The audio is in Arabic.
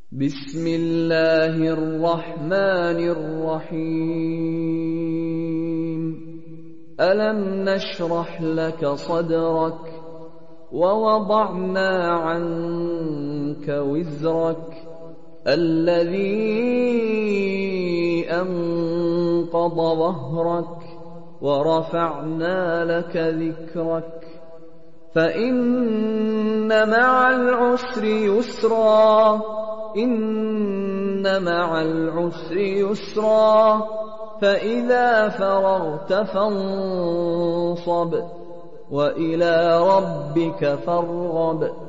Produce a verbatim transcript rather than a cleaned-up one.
بسم الله الرحمن الرحيم ألم نشرح لك صدرك ووضعنا عنك وزرك الذي أنقض ظهرك ورفعنا لك ذكرك فإن مع العسر يسرا إن مع العسر يسرا فإذا فرغت فانصب وإلى ربك فارغب